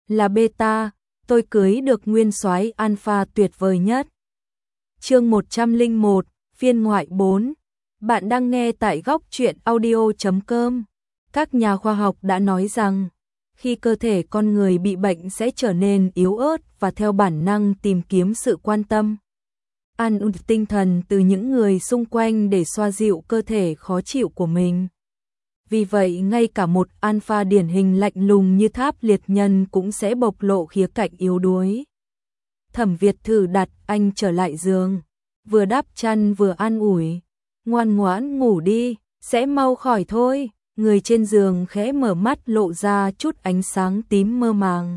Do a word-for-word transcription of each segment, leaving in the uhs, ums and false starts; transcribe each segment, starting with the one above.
là beta, tôi cưới được nguyên soái alpha tuyệt vời nhất. Chương một trăm lẻ một, phiên ngoại bốn. Bạn đang nghe tại góc truyện audio chấm com. Các nhà khoa học đã nói rằng, khi cơ thể con người bị bệnh sẽ trở nên yếu ớt và theo bản năng tìm kiếm sự quan tâm, an ủi tinh thần từ những người xung quanh để xoa dịu cơ thể khó chịu của mình. Vì vậy, ngay cả một alpha điển hình lạnh lùng như Tháp Liệt Nhân cũng sẽ bộc lộ khía cạnh yếu đuối. Thẩm Việt thử đặt anh trở lại giường, vừa đắp chăn vừa an ủi, ngoan ngoãn ngủ đi, sẽ mau khỏi thôi. Người trên giường khẽ mở mắt lộ ra chút ánh sáng tím mơ màng.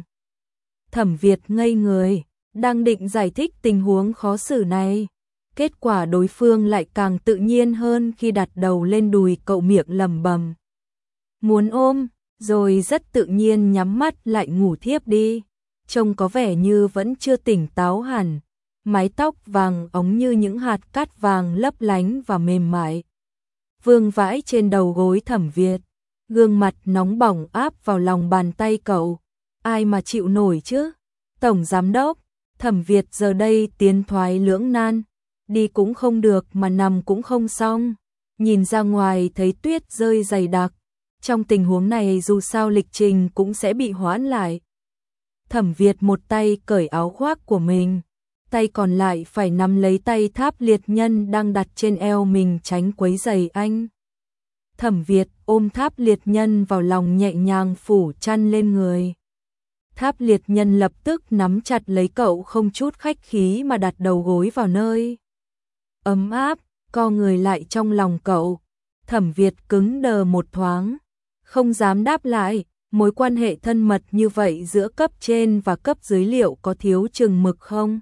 Thẩm Việt ngây người, đang định giải thích tình huống khó xử này. Kết quả đối phương lại càng tự nhiên hơn khi đặt đầu lên đùi cậu, miệng lẩm bẩm muốn ôm, rồi rất tự nhiên nhắm mắt lại ngủ thiếp đi. Trông có vẻ như vẫn chưa tỉnh táo hẳn, mái tóc vàng óng như những hạt cát vàng lấp lánh và mềm mại vương vãi trên đầu gối Thẩm Việt, gương mặt nóng bỏng áp vào lòng bàn tay cậu. Ai mà chịu nổi chứ? Tổng giám đốc. Thẩm Việt giờ đây tiến thoái lưỡng nan, đi cũng không được mà nằm cũng không xong. Nhìn ra ngoài thấy tuyết rơi dày đặc, trong tình huống này dù sao lịch trình cũng sẽ bị hoãn lại. Thẩm Việt một tay cởi áo khoác của mình, tay còn lại phải nắm lấy tay Tháp Liệt Nhân đang đặt trên eo mình tránh quấy rầy anh. Thẩm Việt ôm Tháp Liệt Nhân vào lòng, nhẹ nhàng phủ chăn lên người. Tháp Liệt Nhân lập tức nắm chặt lấy cậu, không chút khách khí mà đặt đầu gối vào nơi ấm áp, co người lại trong lòng cậu. Thẩm Việt cứng đờ một thoáng, không dám đáp lại. Mối quan hệ thân mật như vậy giữa cấp trên và cấp dưới liệu có thiếu chừng mực không?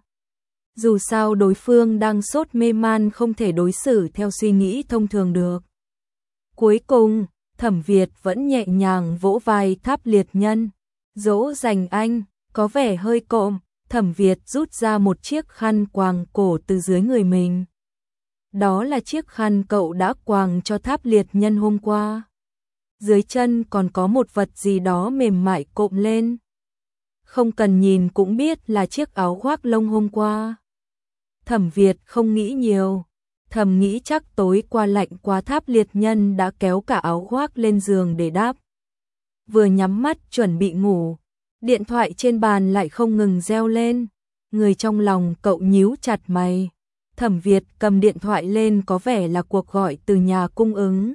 Dù sao đối phương đang sốt mê man, không thể đối xử theo suy nghĩ thông thường được. Cuối cùng, Thẩm Việt vẫn nhẹ nhàng vỗ vai Tháp Liệt Nhân, dỗ dành anh, có vẻ hơi cộm. Thẩm Việt rút ra một chiếc khăn quàng cổ từ dưới người mình. Đó là chiếc khăn cậu đã quàng cho Tháp Liệt Nhân hôm qua. Dưới chân còn có một vật gì đó mềm mại cộm lên. Không cần nhìn cũng biết là chiếc áo khoác lông hôm qua. Thẩm Việt không nghĩ nhiều, thầm nghĩ chắc tối qua lạnh quá Tháp Liệt Nhân đã kéo cả áo khoác lên giường để đắp. Vừa nhắm mắt chuẩn bị ngủ, điện thoại trên bàn lại không ngừng reo lên. Người trong lòng cậu nhíu chặt mày. Thẩm Việt cầm điện thoại lên, có vẻ là cuộc gọi từ nhà cung ứng.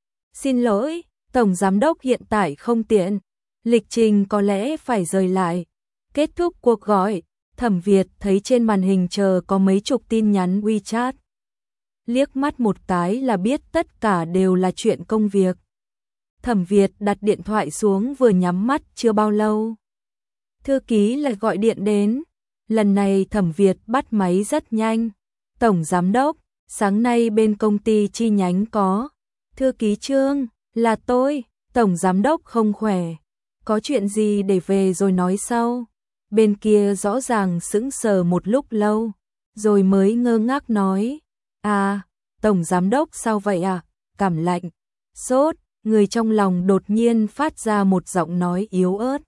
Xin lỗi, Tổng Giám đốc hiện tại không tiện, lịch trình có lẽ phải rời lại. Kết thúc cuộc gọi, Thẩm Việt thấy trên màn hình chờ có mấy chục tin nhắn WeChat. Liếc mắt một cái là biết tất cả đều là chuyện công việc. Thẩm Việt đặt điện thoại xuống, vừa nhắm mắt chưa bao lâu, thư ký lại gọi điện đến. Lần này Thẩm Việt bắt máy rất nhanh. Tổng Giám đốc, sáng nay bên công ty chi nhánh có. Thư ký Trương, là tôi. Tổng Giám đốc không khỏe, có chuyện gì để về rồi nói sau. Bên kia rõ ràng sững sờ một lúc lâu, rồi mới ngơ ngác nói, à, Tổng Giám đốc sao vậy à, cảm lạnh, sốt. Người trong lòng đột nhiên phát ra một giọng nói yếu ớt.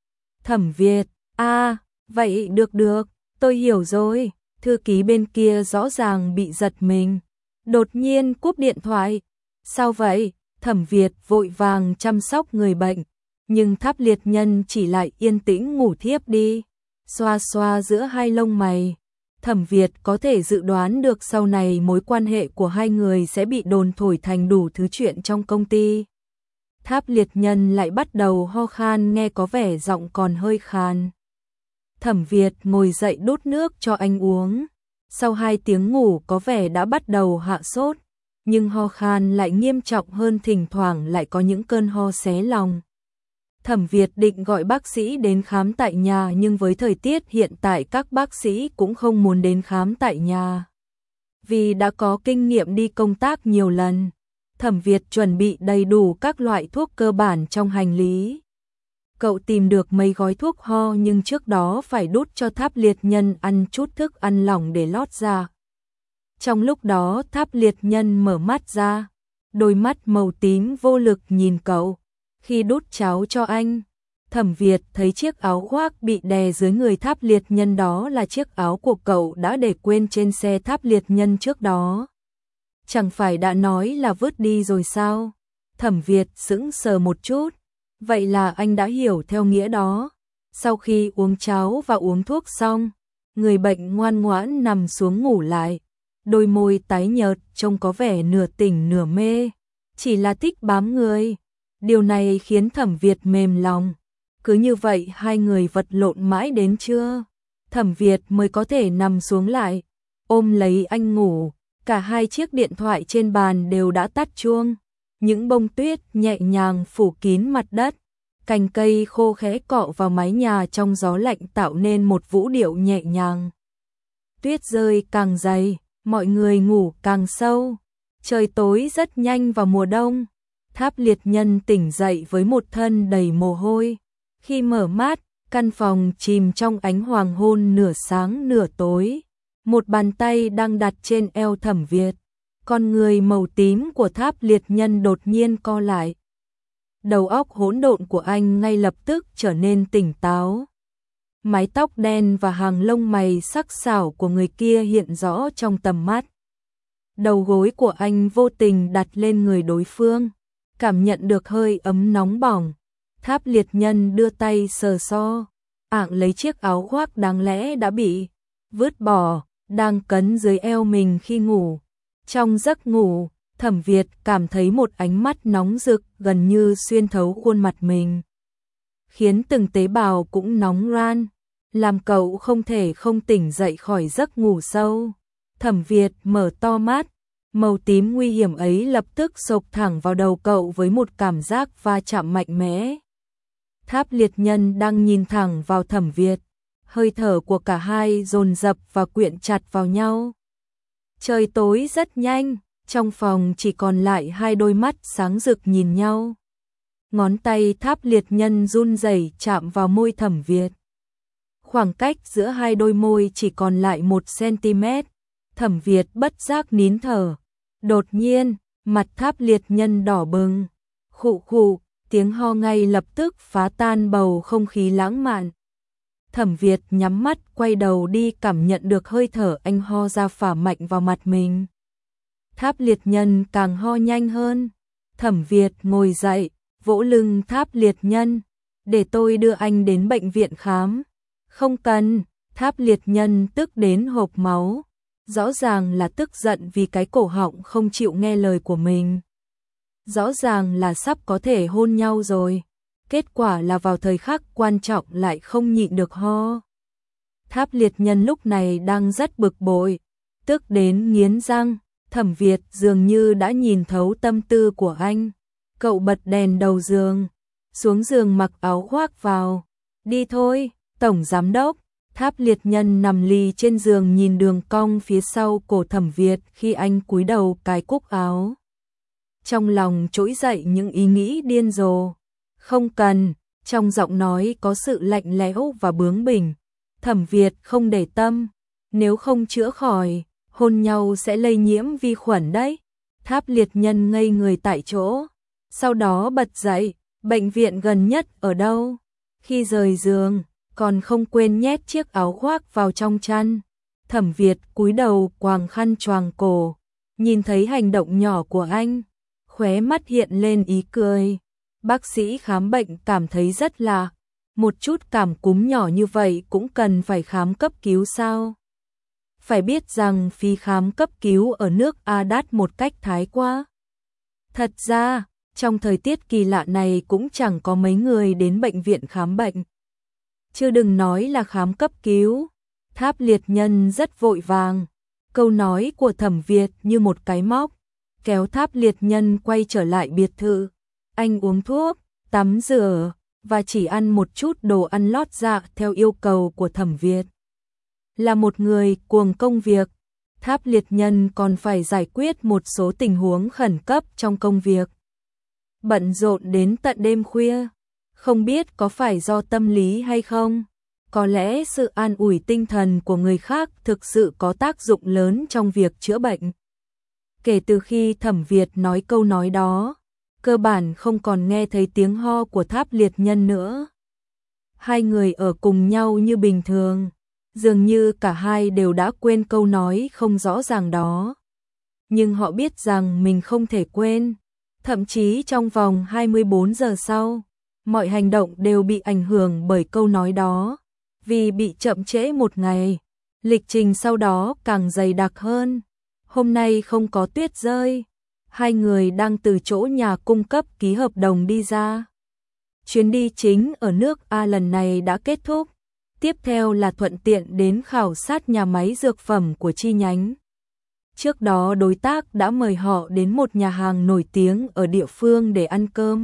Thẩm Việt, à, vậy được được, tôi hiểu rồi. Thư ký bên kia rõ ràng bị giật mình, đột nhiên cúp điện thoại. Sao vậy? Thẩm Việt vội vàng chăm sóc người bệnh, nhưng Tháp Liệt Nhân chỉ lại yên tĩnh ngủ thiếp đi. Xoa xoa giữa hai lông mày, Thẩm Việt có thể dự đoán được sau này mối quan hệ của hai người sẽ bị đồn thổi thành đủ thứ chuyện trong công ty. Tháp Liệt Nhân lại bắt đầu ho khan, nghe có vẻ giọng còn hơi khàn. Thẩm Việt ngồi dậy đút nước cho anh uống. Sau hai tiếng ngủ có vẻ đã bắt đầu hạ sốt, nhưng ho khan lại nghiêm trọng hơn, thỉnh thoảng lại có những cơn ho xé lòng. Thẩm Việt định gọi bác sĩ đến khám tại nhà, nhưng với thời tiết hiện tại các bác sĩ cũng không muốn đến khám tại nhà, vì đã có kinh nghiệm đi công tác nhiều lần. Thẩm Việt chuẩn bị đầy đủ các loại thuốc cơ bản trong hành lý. Cậu tìm được mấy gói thuốc ho, nhưng trước đó phải đút cho Tháp Liệt Nhân ăn chút thức ăn lỏng để lót dạ. Trong lúc đó Tháp Liệt Nhân mở mắt ra, đôi mắt màu tím vô lực nhìn cậu. Khi đút cháo cho anh, Thẩm Việt thấy chiếc áo khoác bị đè dưới người Tháp Liệt Nhân, đó là chiếc áo của cậu đã để quên trên xe Tháp Liệt Nhân trước đó. Chẳng phải đã nói là vứt đi rồi sao? Thẩm Việt sững sờ một chút, vậy là anh đã hiểu theo nghĩa đó. Sau khi uống cháo và uống thuốc xong, người bệnh ngoan ngoãn nằm xuống ngủ lại. Đôi môi tái nhợt trông có vẻ nửa tỉnh nửa mê, chỉ là thích bám người. Điều này khiến Thẩm Việt mềm lòng. Cứ như vậy hai người vật lộn mãi đến trưa, Thẩm Việt mới có thể nằm xuống lại, ôm lấy anh ngủ. Cả hai chiếc điện thoại trên bàn đều đã tắt chuông. Những bông tuyết nhẹ nhàng phủ kín mặt đất. Cành cây khô khẽ cọ vào mái nhà trong gió lạnh tạo nên một vũ điệu nhẹ nhàng. Tuyết rơi càng dày, mọi người ngủ càng sâu. Trời tối rất nhanh vào mùa đông. Tháp Liệt Nhân tỉnh dậy với một thân đầy mồ hôi. Khi mở mắt, căn phòng chìm trong ánh hoàng hôn nửa sáng nửa tối. Một bàn tay đang đặt trên eo Thẩm Việt. Con người màu tím của Tháp Liệt Nhân đột nhiên co lại. Đầu óc hỗn độn của anh ngay lập tức trở nên tỉnh táo. Mái tóc đen và hàng lông mày sắc sảo của người kia hiện rõ trong tầm mắt. Đầu gối của anh vô tình đặt lên người đối phương, cảm nhận được hơi ấm nóng bỏng. Tháp Liệt Nhân đưa tay sờ so, ạng lấy chiếc áo khoác đáng lẽ đã bị vứt bỏ, đang cấn dưới eo mình khi ngủ. Trong giấc ngủ, Thẩm Việt cảm thấy một ánh mắt nóng rực gần như xuyên thấu khuôn mặt mình, khiến từng tế bào cũng nóng ran, làm cậu không thể không tỉnh dậy khỏi giấc ngủ sâu. Thẩm Việt mở to mắt, màu tím nguy hiểm ấy lập tức xộc thẳng vào đầu cậu với một cảm giác va chạm mạnh mẽ. Tháp Liệt Nhân đang nhìn thẳng vào Thẩm Việt, hơi thở của cả hai dồn dập và quyện chặt vào nhau. Trời tối rất nhanh, trong phòng chỉ còn lại hai đôi mắt sáng rực nhìn nhau. Ngón tay Tháp Liệt Nhân run rẩy chạm vào môi Thẩm Việt. Khoảng cách giữa hai đôi môi chỉ còn lại một xăng-ti-mét. Thẩm Việt bất giác nín thở. Đột nhiên, mặt Tháp Liệt Nhân đỏ bừng. Khụ khụ, tiếng ho ngay lập tức phá tan bầu không khí lãng mạn. Thẩm Việt nhắm mắt quay đầu đi, cảm nhận được hơi thở anh ho ra phả mạnh vào mặt mình. Tháp Liệt Nhân càng ho nhanh hơn. Thẩm Việt ngồi dậy, vỗ lưng Tháp Liệt Nhân. Để tôi đưa anh đến bệnh viện khám. Không cần. Tháp Liệt Nhân tức đến hộc máu. Rõ ràng là tức giận vì cái cổ họng không chịu nghe lời của mình. Rõ ràng là sắp có thể hôn nhau rồi. Kết quả là vào thời khắc quan trọng lại không nhịn được ho. Tháp Liệt Nhân lúc này đang rất bực bội, tức đến nghiến răng. Thẩm Việt dường như đã nhìn thấu tâm tư của anh. Cậu bật đèn đầu giường, xuống giường mặc áo khoác vào. Đi thôi, Tổng Giám Đốc. Tháp Liệt Nhân nằm lì trên giường nhìn đường cong phía sau cổ Thẩm Việt khi anh cúi đầu cài cúc áo. Trong lòng trỗi dậy những ý nghĩ điên rồ. Không cần, trong giọng nói có sự lạnh lẽo và bướng bỉnh. Thẩm Việt không để tâm, nếu không chữa khỏi, hôn nhau sẽ lây nhiễm vi khuẩn đấy. Tháp Liệt Nhân ngây người tại chỗ, sau đó bật dậy. Bệnh viện gần nhất ở đâu? Khi rời giường, còn không quên nhét chiếc áo khoác vào trong chăn. Thẩm Việt cúi đầu quàng khăn choàng cổ, nhìn thấy hành động nhỏ của anh, khóe mắt hiện lên ý cười. Bác sĩ khám bệnh cảm thấy rất lạ, một chút cảm cúm nhỏ như vậy cũng cần phải khám cấp cứu sao? Phải biết rằng phí khám cấp cứu ở nước A đắt một cách thái quá. Thật ra, trong thời tiết kỳ lạ này cũng chẳng có mấy người đến bệnh viện khám bệnh. Chứ đừng nói là khám cấp cứu. Tháp Liệt Nhân rất vội vàng. Câu nói của Thẩm Việt như một cái móc, kéo Tháp Liệt Nhân quay trở lại biệt thự. Anh uống thuốc, tắm rửa và chỉ ăn một chút đồ ăn lót dạ theo yêu cầu của Thẩm Việt. Là một người cuồng công việc, Tháp Liệt Nhân còn phải giải quyết một số tình huống khẩn cấp trong công việc. Bận rộn đến tận đêm khuya, không biết có phải do tâm lý hay không. Có lẽ sự an ủi tinh thần của người khác thực sự có tác dụng lớn trong việc chữa bệnh. Kể từ khi Thẩm Việt nói câu nói đó, cơ bản không còn nghe thấy tiếng ho của Tháp Liệt Nhân nữa. Hai người ở cùng nhau như bình thường, dường như cả hai đều đã quên câu nói không rõ ràng đó. Nhưng họ biết rằng mình không thể quên, thậm chí trong vòng hai mươi bốn giờ sau, mọi hành động đều bị ảnh hưởng bởi câu nói đó. Vì bị chậm trễ một ngày, lịch trình sau đó càng dày đặc hơn. Hôm nay không có tuyết rơi, hai người đang từ chỗ nhà cung cấp ký hợp đồng đi ra. Chuyến đi chính ở nước A lần này đã kết thúc, tiếp theo là thuận tiện đến khảo sát nhà máy dược phẩm của chi nhánh. Trước đó đối tác đã mời họ đến một nhà hàng nổi tiếng ở địa phương để ăn cơm.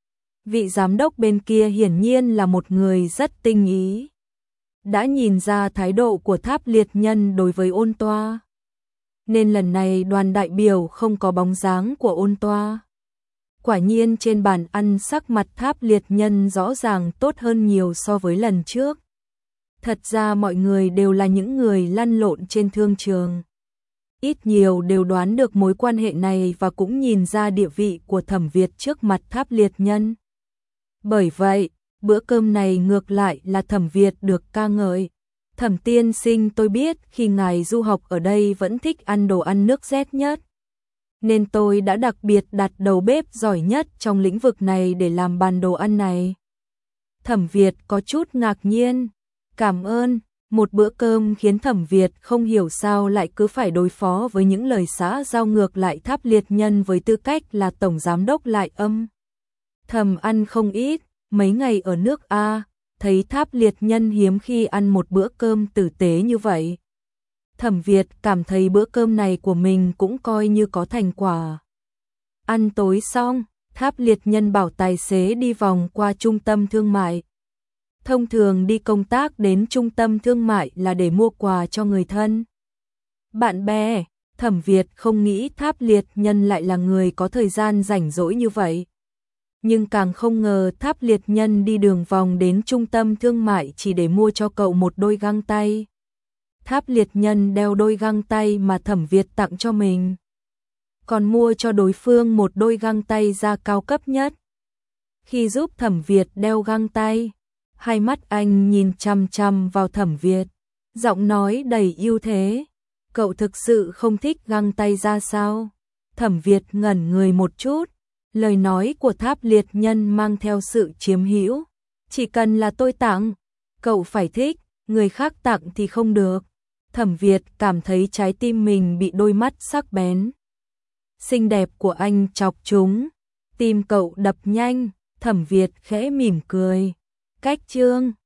Vị giám đốc bên kia hiển nhiên là một người rất tinh ý, đã nhìn ra thái độ của Tháp Liệt Nhân đối với Ôn Toa. Nên lần này đoàn đại biểu không có bóng dáng của Ôn Toa. Quả nhiên trên bàn ăn sắc mặt Tháp Liệt Nhân rõ ràng tốt hơn nhiều so với lần trước. Thật ra mọi người đều là những người lăn lộn trên thương trường. Ít nhiều đều đoán được mối quan hệ này và cũng nhìn ra địa vị của Thẩm Việt trước mặt Tháp Liệt Nhân. Bởi vậy, bữa cơm này ngược lại là Thẩm Việt được ca ngợi. Thẩm tiên sinh, tôi biết khi ngài du học ở đây vẫn thích ăn đồ ăn nước rét nhất, nên tôi đã đặc biệt đặt đầu bếp giỏi nhất trong lĩnh vực này để làm bàn đồ ăn này. Thẩm Việt có chút ngạc nhiên. Cảm ơn. Một bữa cơm khiến Thẩm Việt không hiểu sao lại cứ phải đối phó với những lời xã giao ngược lại Tháp Liệt Nhân với tư cách là tổng giám đốc lại âm. Thầm ăn không ít, mấy ngày ở nước A, thấy Tháp Liệt Nhân hiếm khi ăn một bữa cơm tử tế như vậy. Thẩm Việt cảm thấy bữa cơm này của mình cũng coi như có thành quả. Ăn tối xong, Tháp Liệt Nhân bảo tài xế đi vòng qua trung tâm thương mại. Thông thường đi công tác đến trung tâm thương mại là để mua quà cho người thân, bạn bè. Thẩm Việt không nghĩ Tháp Liệt Nhân lại là người có thời gian rảnh rỗi như vậy. Nhưng càng không ngờ Tháp Liệt Nhân đi đường vòng đến trung tâm thương mại chỉ để mua cho cậu một đôi găng tay. Tháp Liệt Nhân đeo đôi găng tay mà Thẩm Việt tặng cho mình, còn mua cho đối phương một đôi găng tay da cao cấp nhất. Khi giúp Thẩm Việt đeo găng tay, hai mắt anh nhìn chằm chằm vào Thẩm Việt, giọng nói đầy ưu thế. Cậu thực sự không thích găng tay ra sao? Thẩm Việt ngẩn người một chút, lời nói của Tháp Liệt Nhân mang theo sự chiếm hữu. Chỉ cần là tôi tặng, cậu phải thích, người khác tặng thì không được. Thẩm Việt cảm thấy trái tim mình bị đôi mắt sắc bén xinh đẹp của anh chọc trúng, tim cậu đập nhanh. Thẩm Việt khẽ mỉm cười. Cách chương